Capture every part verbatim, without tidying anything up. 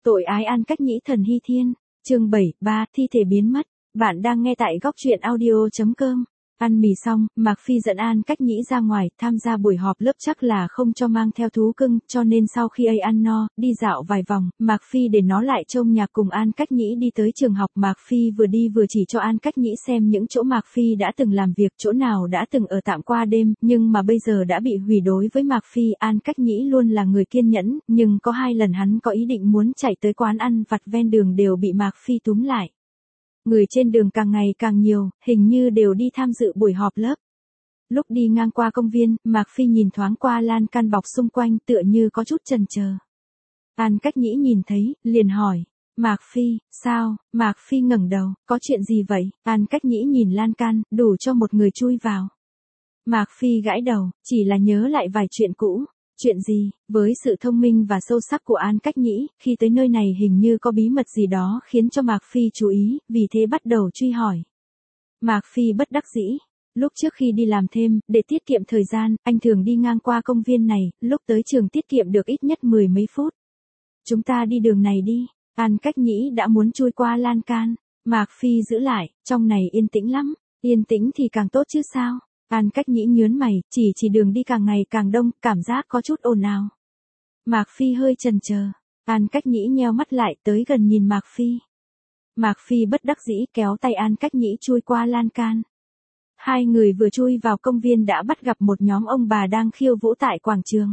Tội ái An Cách Nhĩ Thần Hy Thiên, chương bảy, ba, thi thể biến mất. Bạn đang nghe tại góc truyện audio chấm com. Ăn mì xong, Mạc Phi dẫn An Cách Nhĩ ra ngoài, tham gia buổi họp lớp chắc là không cho mang theo thú cưng, cho nên sau khi ấy ăn no, đi dạo vài vòng, Mạc Phi để nó lại trông nhà cùng An Cách Nhĩ đi tới trường học. Mạc Phi vừa đi vừa chỉ cho An Cách Nhĩ xem những chỗ Mạc Phi đã từng làm việc, chỗ nào đã từng ở tạm qua đêm, nhưng mà bây giờ đã bị hủy. Đối với Mạc Phi, An Cách Nhĩ luôn là người kiên nhẫn, nhưng có hai lần hắn có ý định muốn chạy tới quán ăn vặt ven đường đều bị Mạc Phi túm lại. Người trên đường càng ngày càng nhiều, hình như đều đi tham dự buổi họp lớp. Lúc đi ngang qua công viên, Mạc Phi nhìn thoáng qua lan can bọc xung quanh tựa như có chút chần chờ. An Cách Nhĩ nhìn thấy, liền hỏi. Mạc Phi, sao? Mạc Phi ngẩng đầu, có chuyện gì vậy? An Cách Nhĩ nhìn lan can, đủ cho một người chui vào. Mạc Phi gãi đầu, chỉ là nhớ lại vài chuyện cũ. Chuyện gì? Với sự thông minh và sâu sắc của An Cách Nhĩ, khi tới nơi này hình như có bí mật gì đó khiến cho Mạc Phi chú ý, vì thế bắt đầu truy hỏi. Mạc Phi bất đắc dĩ. Lúc trước khi đi làm thêm, để tiết kiệm thời gian, anh thường đi ngang qua công viên này, lúc tới trường tiết kiệm được ít nhất mười mấy phút. Chúng ta đi đường này đi. An Cách Nhĩ đã muốn chui qua lan can. Mạc Phi giữ lại, trong này yên tĩnh lắm. Yên tĩnh thì càng tốt chứ sao? An Cách Nhĩ nhớn mày, chỉ chỉ đường đi càng ngày càng đông, cảm giác có chút ồn ào. Mạc Phi hơi chần chờ. An Cách Nhĩ nheo mắt lại, tới gần nhìn Mạc Phi. Mạc Phi bất đắc dĩ kéo tay An Cách Nhĩ chui qua lan can. Hai người vừa chui vào công viên đã bắt gặp một nhóm ông bà đang khiêu vũ tại quảng trường.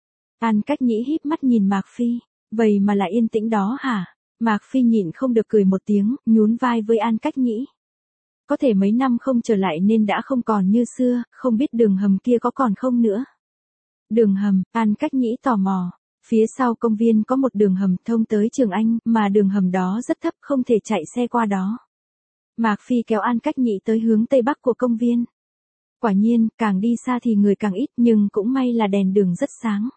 An Cách Nhĩ híp mắt nhìn Mạc Phi, vậy mà lại yên tĩnh đó hả? Mạc Phi nhịn không được cười một tiếng, nhún vai với An Cách Nhĩ. Có thể mấy năm không trở lại nên đã không còn như xưa, không biết đường hầm kia có còn không nữa. Đường hầm, An Cách Nhĩ tò mò. Phía sau công viên có một đường hầm thông tới trường Anh, mà đường hầm đó rất thấp, không thể chạy xe qua đó. Mạc Phi kéo An Cách Nhĩ tới hướng tây bắc của công viên. Quả nhiên, càng đi xa thì người càng ít, nhưng cũng may là đèn đường rất sáng.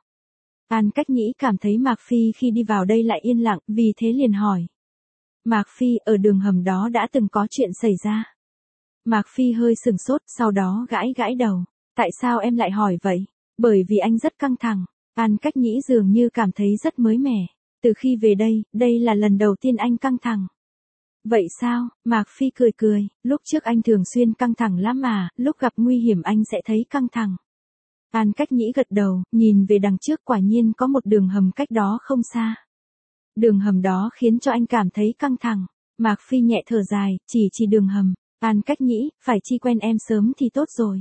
An Cách Nhĩ cảm thấy Mạc Phi khi đi vào đây lại yên lặng, vì thế liền hỏi. Mạc Phi, ở đường hầm đó đã từng có chuyện xảy ra. Mạc Phi hơi sừng sốt, sau đó gãi gãi đầu. Tại sao em lại hỏi vậy? Bởi vì anh rất căng thẳng. An Cách Nhĩ dường như cảm thấy rất mới mẻ. Từ khi về đây, đây là lần đầu tiên anh căng thẳng. Vậy sao? Mạc Phi cười cười, lúc trước anh thường xuyên căng thẳng lắm mà, lúc gặp nguy hiểm anh sẽ thấy căng thẳng. An Cách Nhĩ gật đầu, nhìn về đằng trước, quả nhiên có một đường hầm cách đó không xa. Đường hầm đó khiến cho anh cảm thấy căng thẳng. Mạc Phi nhẹ thở dài, chỉ chỉ đường hầm. An Cách Nhĩ, phải chi quen em sớm thì tốt rồi.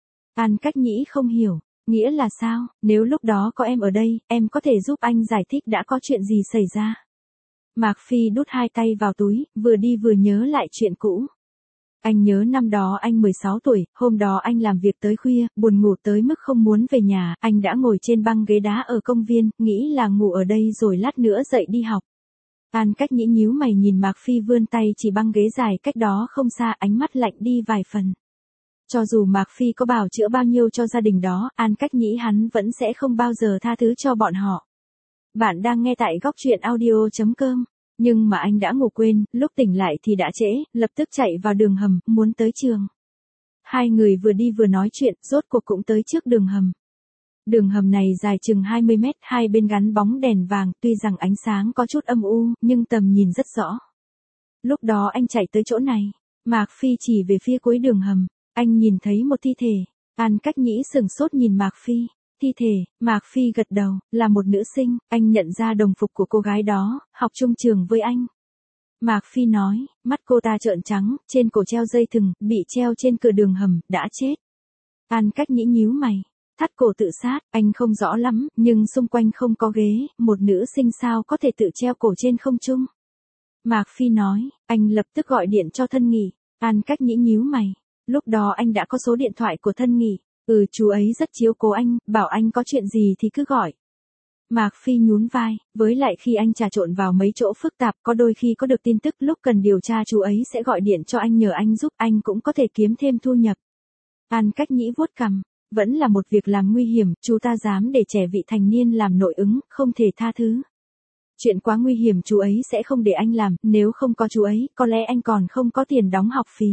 An Cách Nhĩ không hiểu, nghĩa là sao? Nếu lúc đó có em ở đây, em có thể giúp anh giải thích đã có chuyện gì xảy ra. Mạc Phi đút hai tay vào túi, vừa đi vừa nhớ lại chuyện cũ. Anh nhớ năm đó anh mười sáu tuổi, hôm đó anh làm việc tới khuya, buồn ngủ tới mức không muốn về nhà, anh đã ngồi trên băng ghế đá ở công viên, nghĩ là ngủ ở đây rồi lát nữa dậy đi học. An Cách Nhĩ nhíu mày nhìn Mạc Phi vươn tay chỉ băng ghế dài cách đó không xa, ánh mắt lạnh đi vài phần. Cho dù Mạc Phi có bào chữa bao nhiêu cho gia đình đó, An Cách Nhĩ hắn vẫn sẽ không bao giờ tha thứ cho bọn họ. Bạn đang nghe tại góc truyện audio chấm com. Nhưng mà anh đã ngủ quên, lúc tỉnh lại thì đã trễ, lập tức chạy vào đường hầm, muốn tới trường. Hai người vừa đi vừa nói chuyện, rốt cuộc cũng tới trước đường hầm. Đường hầm này dài chừng hai mươi mét, hai bên gắn bóng đèn vàng, tuy rằng ánh sáng có chút âm u, nhưng tầm nhìn rất rõ. Lúc đó anh chạy tới chỗ này, Mạc Phi chỉ về phía cuối đường hầm, anh nhìn thấy một thi thể. An Cách Nhĩ sừng sốt nhìn Mạc Phi. Thi thể, Mạc Phi gật đầu, là một nữ sinh, anh nhận ra đồng phục của cô gái đó, học chung trường với anh. Mạc Phi nói, mắt cô ta trợn trắng, trên cổ treo dây thừng, bị treo trên cửa đường hầm, đã chết. An Cách Nhĩ nhíu mày, thắt cổ tự sát, anh không rõ lắm, nhưng xung quanh không có ghế, một nữ sinh sao có thể tự treo cổ trên không trung. Mạc Phi nói, anh lập tức gọi điện cho Thân Nghị. An Cách Nhĩ nhíu mày, lúc đó anh đã có số điện thoại của Thân Nghị. Ừ, chú ấy rất chiếu cố anh, bảo anh có chuyện gì thì cứ gọi. Mạc Phi nhún vai, với lại khi anh trà trộn vào mấy chỗ phức tạp, có đôi khi có được tin tức lúc cần điều tra chú ấy sẽ gọi điện cho anh nhờ anh giúp, anh cũng có thể kiếm thêm thu nhập. An Cách Nhĩ vuốt cằm, vẫn là một việc làm nguy hiểm, chú ta dám để trẻ vị thành niên làm nội ứng, không thể tha thứ. Chuyện quá nguy hiểm chú ấy sẽ không để anh làm, nếu không có chú ấy, có lẽ anh còn không có tiền đóng học phí.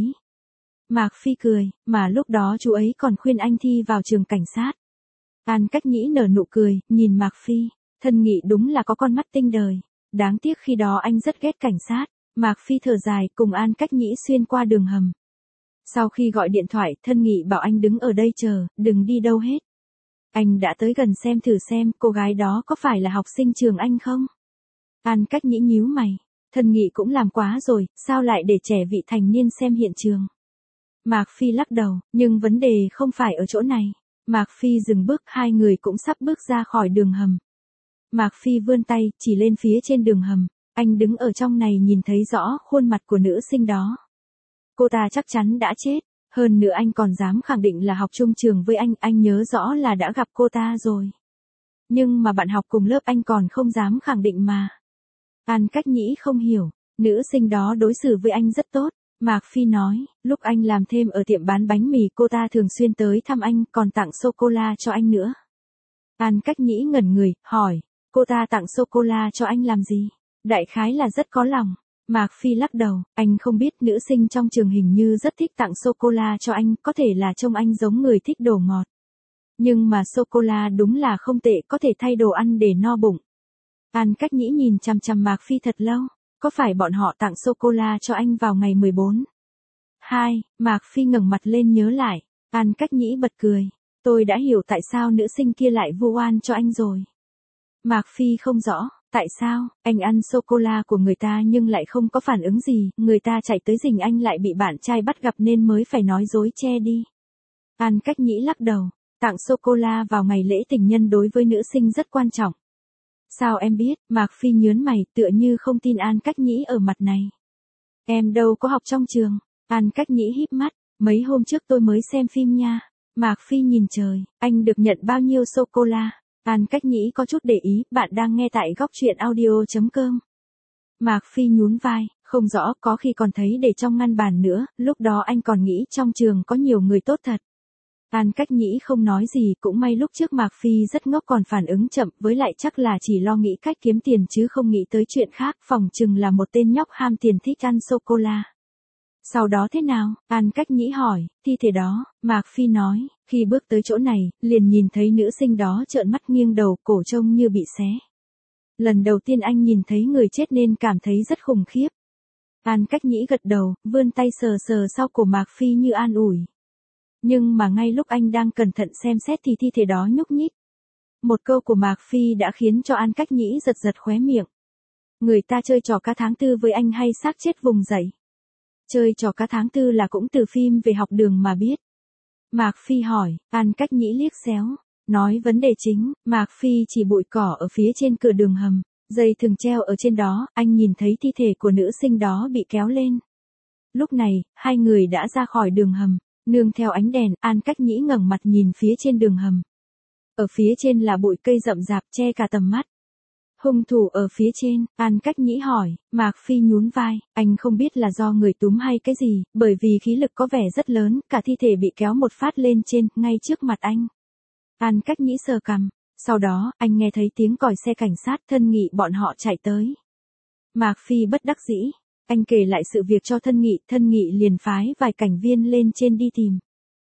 Mạc Phi cười, mà lúc đó chú ấy còn khuyên anh thi vào trường cảnh sát. An Cách Nhĩ nở nụ cười, nhìn Mạc Phi, Thân Nghị đúng là có con mắt tinh đời. Đáng tiếc khi đó anh rất ghét cảnh sát. Mạc Phi thở dài cùng An Cách Nhĩ xuyên qua đường hầm. Sau khi gọi điện thoại, Thân Nghị bảo anh đứng ở đây chờ, đừng đi đâu hết. Anh đã tới gần xem thử xem cô gái đó có phải là học sinh trường anh không? An Cách Nhĩ nhíu mày. Thân Nghị cũng làm quá rồi, sao lại để trẻ vị thành niên xem hiện trường? Mạc Phi lắc đầu, nhưng vấn đề không phải ở chỗ này. Mạc Phi dừng bước, hai người cũng sắp bước ra khỏi đường hầm. Mạc Phi vươn tay, chỉ lên phía trên đường hầm. Anh đứng ở trong này nhìn thấy rõ khuôn mặt của nữ sinh đó. Cô ta chắc chắn đã chết. Hơn nữa anh còn dám khẳng định là học chung trường với anh, anh nhớ rõ là đã gặp cô ta rồi. Nhưng mà bạn học cùng lớp anh còn không dám khẳng định mà. An Cách Nhĩ không hiểu, nữ sinh đó đối xử với anh rất tốt. Mạc Phi nói, lúc anh làm thêm ở tiệm bán bánh mì cô ta thường xuyên tới thăm anh, còn tặng sô-cô-la cho anh nữa. An Cách Nhĩ ngẩn người, hỏi, cô ta tặng sô-cô-la cho anh làm gì? Đại khái là rất có lòng. Mạc Phi lắc đầu, anh không biết nữ sinh trong trường hình như rất thích tặng sô-cô-la cho anh, có thể là trông anh giống người thích đồ ngọt. Nhưng mà sô-cô-la đúng là không tệ, có thể thay đồ ăn để no bụng. An Cách Nhĩ nhìn chằm chằm Mạc Phi thật lâu, có phải bọn họ tặng sô-cô-la cho anh vào ngày mười bốn? Hai, Mạc Phi ngẩng mặt lên nhớ lại, An Cách Nhĩ bật cười, tôi đã hiểu tại sao nữ sinh kia lại vu oan cho anh rồi. Mạc Phi không rõ. Tại sao, anh ăn sô-cô-la của người ta nhưng lại không có phản ứng gì, người ta chạy tới rình anh lại bị bạn trai bắt gặp nên mới phải nói dối che đi. An Cách Nhĩ lắc đầu, tặng sô-cô-la vào ngày lễ tình nhân đối với nữ sinh rất quan trọng. Sao em biết? Mạc Phi nhớn mày tựa như không tin An Cách Nhĩ ở mặt này. Em đâu có học trong trường. An Cách Nhĩ híp mắt, mấy hôm trước tôi mới xem phim nha. Mạc Phi nhìn trời, anh được nhận bao nhiêu sô-cô-la? An Cách Nhĩ có chút để ý, bạn đang nghe tại góc truyện audio.com. Mạc Phi nhún vai, không rõ, có khi còn thấy để trong ngăn bàn nữa, lúc đó anh còn nghĩ trong trường có nhiều người tốt thật. An Cách Nhĩ không nói gì, cũng may lúc trước Mạc Phi rất ngốc còn phản ứng chậm, với lại chắc là chỉ lo nghĩ cách kiếm tiền chứ không nghĩ tới chuyện khác, phỏng chừng là một tên nhóc ham tiền thích ăn sô-cô-la. Sau đó thế nào? An Cách Nhĩ hỏi, thi thể đó, Mạc Phi nói, khi bước tới chỗ này, liền nhìn thấy nữ sinh đó trợn mắt nghiêng đầu, cổ trông như bị xé. Lần đầu tiên anh nhìn thấy người chết nên cảm thấy rất khủng khiếp. An Cách Nhĩ gật đầu, vươn tay sờ sờ sau cổ Mạc Phi như an ủi. Nhưng mà ngay lúc anh đang cẩn thận xem xét thì thi thể đó nhúc nhích. Một câu của Mạc Phi đã khiến cho An Cách Nhĩ giật giật khóe miệng. Người ta chơi trò cá tháng tư với anh hay xác chết vùng dậy? Chơi trò cá tháng tư là cũng từ phim về học đường mà biết. Mạc Phi hỏi, An Cách Nhĩ liếc xéo, nói vấn đề chính, Mạc Phi chỉ bụi cỏ ở phía trên cửa đường hầm, dây thừng treo ở trên đó, anh nhìn thấy thi thể của nữ sinh đó bị kéo lên. Lúc này, hai người đã ra khỏi đường hầm, nương theo ánh đèn, An Cách Nhĩ ngẩng mặt nhìn phía trên đường hầm. Ở phía trên là bụi cây rậm rạp che cả tầm mắt. Hung thủ ở phía trên, An Cách Nhĩ hỏi, Mạc Phi nhún vai, anh không biết là do người túm hay cái gì, bởi vì khí lực có vẻ rất lớn, cả thi thể bị kéo một phát lên trên, ngay trước mặt anh. An Cách Nhĩ sờ cằm, sau đó, anh nghe thấy tiếng còi xe cảnh sát, Thân Nghị bọn họ chạy tới. Mạc Phi bất đắc dĩ, anh kể lại sự việc cho Thân Nghị, Thân Nghị liền phái vài cảnh viên lên trên đi tìm.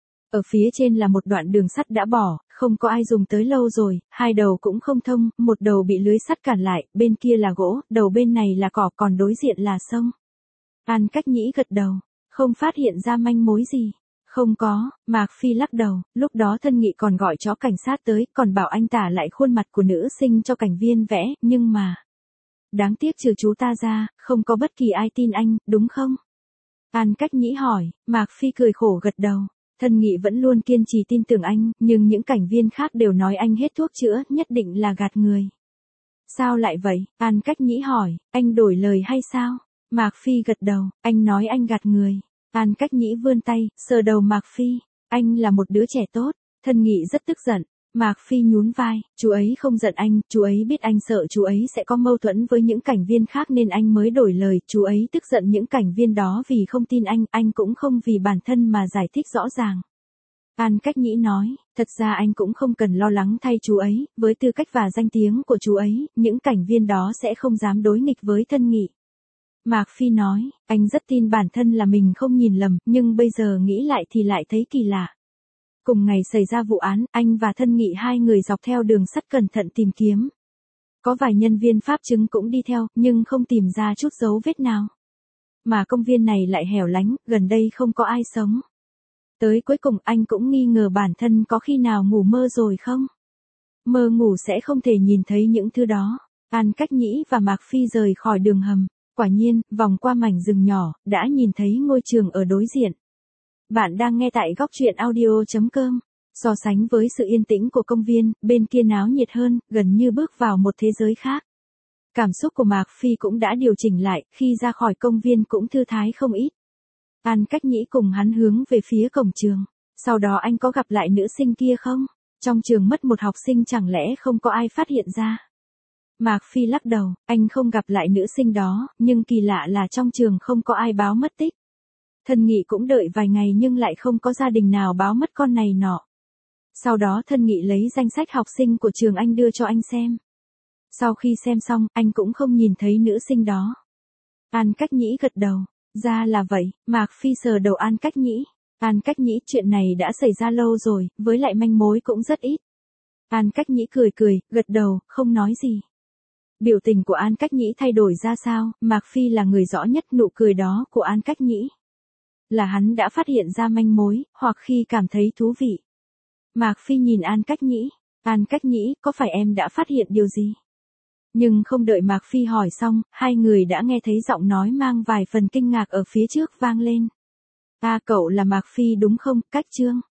Ở phía trên là một đoạn đường sắt đã bỏ, không có ai dùng tới lâu rồi, hai đầu cũng không thông, một đầu bị lưới sắt cản lại, bên kia là gỗ, đầu bên này là cỏ, còn đối diện là sông. An Cách Nhĩ gật đầu, không phát hiện ra manh mối gì. Không có, Mạc Phi lắc đầu, lúc đó Thân Nghị còn gọi chó cảnh sát tới, còn bảo anh tả lại khuôn mặt của nữ sinh cho cảnh viên vẽ, nhưng mà... Đáng tiếc trừ chú ta ra, không có bất kỳ ai tin anh, đúng không? An Cách Nhĩ hỏi, Mạc Phi cười khổ gật đầu. Thân Nghị vẫn luôn kiên trì tin tưởng anh, nhưng những cảnh viên khác đều nói anh hết thuốc chữa, nhất định là gạt người. Sao lại vậy? An Cách Nhĩ hỏi, anh đổi lời hay sao? Mạc Phi gật đầu, anh nói anh gạt người. An Cách Nhĩ vươn tay, sờ đầu Mạc Phi, anh là một đứa trẻ tốt. Thân Nghị rất tức giận. Mạc Phi nhún vai, chú ấy không giận anh, chú ấy biết anh sợ chú ấy sẽ có mâu thuẫn với những cảnh viên khác nên anh mới đổi lời, chú ấy tức giận những cảnh viên đó vì không tin anh, anh cũng không vì bản thân mà giải thích rõ ràng. An Cách Nhĩ nói, thật ra anh cũng không cần lo lắng thay chú ấy, với tư cách và danh tiếng của chú ấy, những cảnh viên đó sẽ không dám đối nghịch với Thân Nghị. Mạc Phi nói, anh rất tin bản thân là mình không nhìn lầm, nhưng bây giờ nghĩ lại thì lại thấy kỳ lạ. Cùng ngày xảy ra vụ án, anh và Thân Nghị hai người dọc theo đường sắt cẩn thận tìm kiếm. Có vài nhân viên pháp chứng cũng đi theo, nhưng không tìm ra chút dấu vết nào. Mà công viên này lại hẻo lánh, gần đây không có ai sống. Tới cuối cùng anh cũng nghi ngờ bản thân có khi nào ngủ mơ rồi không? Mơ ngủ sẽ không thể nhìn thấy những thứ đó. An Cách Nhĩ và Mạc Phi rời khỏi đường hầm. Quả nhiên, vòng qua mảnh rừng nhỏ, đã nhìn thấy ngôi trường ở đối diện. Bạn đang nghe tại góc truyện audio chấm com. So sánh với sự yên tĩnh của công viên, bên kia náo nhiệt hơn, gần như bước vào một thế giới khác. Cảm xúc của Mạc Phi cũng đã điều chỉnh lại, khi ra khỏi công viên cũng thư thái không ít. An Cách Nhĩ cùng hắn hướng về phía cổng trường. Sau đó anh có gặp lại nữ sinh kia không? Trong trường mất một học sinh chẳng lẽ không có ai phát hiện ra? Mạc Phi lắc đầu, anh không gặp lại nữ sinh đó, nhưng kỳ lạ là trong trường không có ai báo mất tích. Thân Nghị cũng đợi vài ngày nhưng lại không có gia đình nào báo mất con này nọ. Sau đó Thân Nghị lấy danh sách học sinh của trường anh đưa cho anh xem. Sau khi xem xong, anh cũng không nhìn thấy nữ sinh đó. An Cách Nhĩ gật đầu. Ra là vậy, Mạc Phi sờ đầu An Cách Nhĩ. An Cách Nhĩ, chuyện này đã xảy ra lâu rồi, với lại manh mối cũng rất ít. An Cách Nhĩ cười cười, gật đầu, không nói gì. Biểu tình của An Cách Nhĩ thay đổi ra sao, Mạc Phi là người rõ nhất nụ cười đó của An Cách Nhĩ. Là hắn đã phát hiện ra manh mối, hoặc khi cảm thấy thú vị. Mạc Phi nhìn An Cách Nhĩ. An Cách Nhĩ, có phải em đã phát hiện điều gì? Nhưng không đợi Mạc Phi hỏi xong, hai người đã nghe thấy giọng nói mang vài phần kinh ngạc ở phía trước vang lên. À, cậu là Mạc Phi đúng không, Cách Trương?